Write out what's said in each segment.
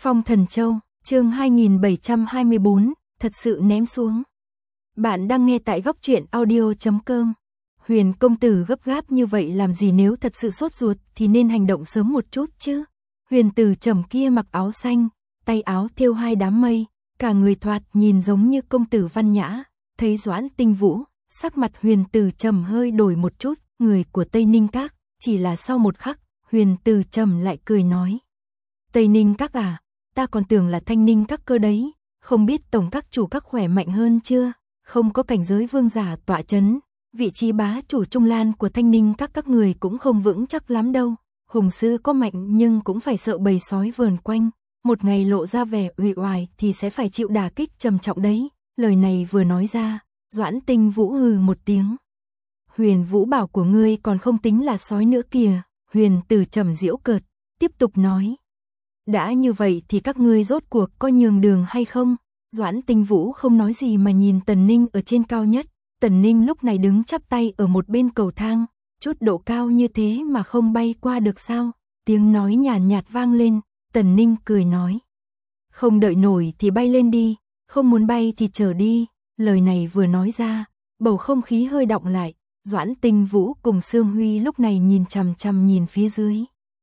Phong Thần Châu, chương 2724, thật sự ném xuống. Bạn đang nghe tại góc truyện audio.com. Huyền công tử gấp gáp như vậy làm gì, nếu thật sự sốt ruột thì nên hành động sớm một chút chứ. Huyền Tử Trầm kia mặc áo xanh, tay áo thêu hai đám mây, cả người thoạt nhìn giống như công tử văn nhã. Thấy Doãn Tinh Vũ, sắc mặt Huyền Tử Trầm hơi đổi một chút, người của Tây Ninh Các. Chỉ là sau một khắc, Huyền Tử Trầm lại cười nói: Tây Ninh Các à, ta còn tưởng là Thanh Ninh Các cơ đấy, không biết tổng các chủ các khỏe mạnh hơn chưa? Không có cảnh giới vương giả tọa chấn, vị trí bá chủ Trung Lan của Thanh Ninh các người cũng không vững chắc lắm đâu. Hùng sư có mạnh nhưng cũng phải sợ bầy sói vờn quanh, một ngày lộ ra vẻ uể oải thì sẽ phải chịu đả kích trầm trọng đấy. Lời này vừa nói ra, Doãn Tinh Vũ hừ một tiếng. Huyền Vũ bảo của ngươi còn không tính là sói nữa kìa. Huyền Tử Trầm giễu cợt, tiếp tục nói: đã như vậy thì các ngươi rốt cuộc có nhường đường hay không? Doãn Tinh Vũ không nói gì mà nhìn Tần Ninh ở trên cao nhất. Tần Ninh lúc này đứng chắp tay ở một bên cầu thang, chút độ cao như thế mà không bay qua được sao? Tiếng nói nhàn nhạt vang lên, Tần Ninh cười nói: không đợi nổi thì bay lên đi, không muốn bay thì chờ đi. Lời này vừa nói ra, bầu không khí hơi đọng lại. Doãn Tinh Vũ cùng Sương Huy lúc này nhìn chằm chằm nhìn phía dưới.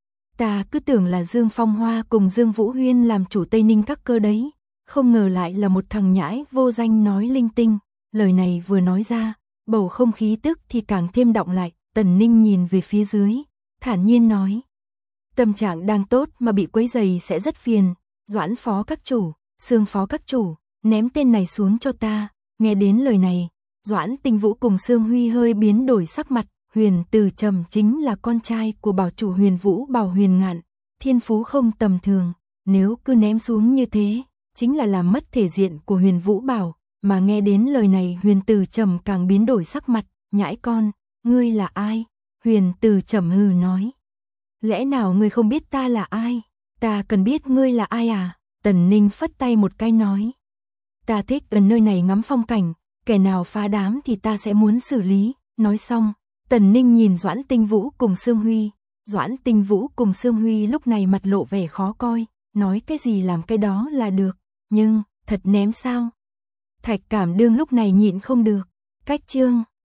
Ta cứ tưởng là Dương Phong Hoa cùng Dương Vũ Huyên làm chủ Tây Ninh Các cơ đấy, không ngờ lại là một thằng nhãi vô danh nói linh tinh. Lời này vừa nói ra, bầu không khí tức thì càng thêm đọng lại. Tần Ninh nhìn về phía dưới, thản nhiên nói: tâm trạng đang tốt mà bị quấy rầy sẽ rất phiền. Doãn phó các chủ, Sương phó các chủ, ném tên này xuống cho ta. Nghe đến lời này, Doãn Tinh Vũ cùng Sương Huy hơi biến đổi sắc mặt. Huyền Tử Trầm chính là con trai của bảo chủ Huyền Vũ Bảo Huyền Ngạn, thiên phú không tầm thường, nếu cứ ném xuống như thế, chính là làm mất thể diện của Huyền Vũ Bảo. Mà nghe đến lời này, Huyền Tử Trầm càng biến đổi sắc mặt. Nhãi con, ngươi là ai? Huyền Tử Trầm hừ nói: lẽ nào ngươi không biết ta là ai? Ta cần biết ngươi là ai à? Tần Ninh phất tay một cái nói: ta thích ở nơi này ngắm phong cảnh, kẻ nào phá đám thì ta sẽ muốn xử lý. Nói xong, Tần Ninh nhìn Doãn Tinh Vũ cùng Sương Huy. Doãn Tinh Vũ cùng Sương Huy lúc này mặt lộ vẻ khó coi, nói cái gì làm cái đó là được, nhưng thật ném sao? Thạch Cảm Đương lúc này nhịn không được, cách chương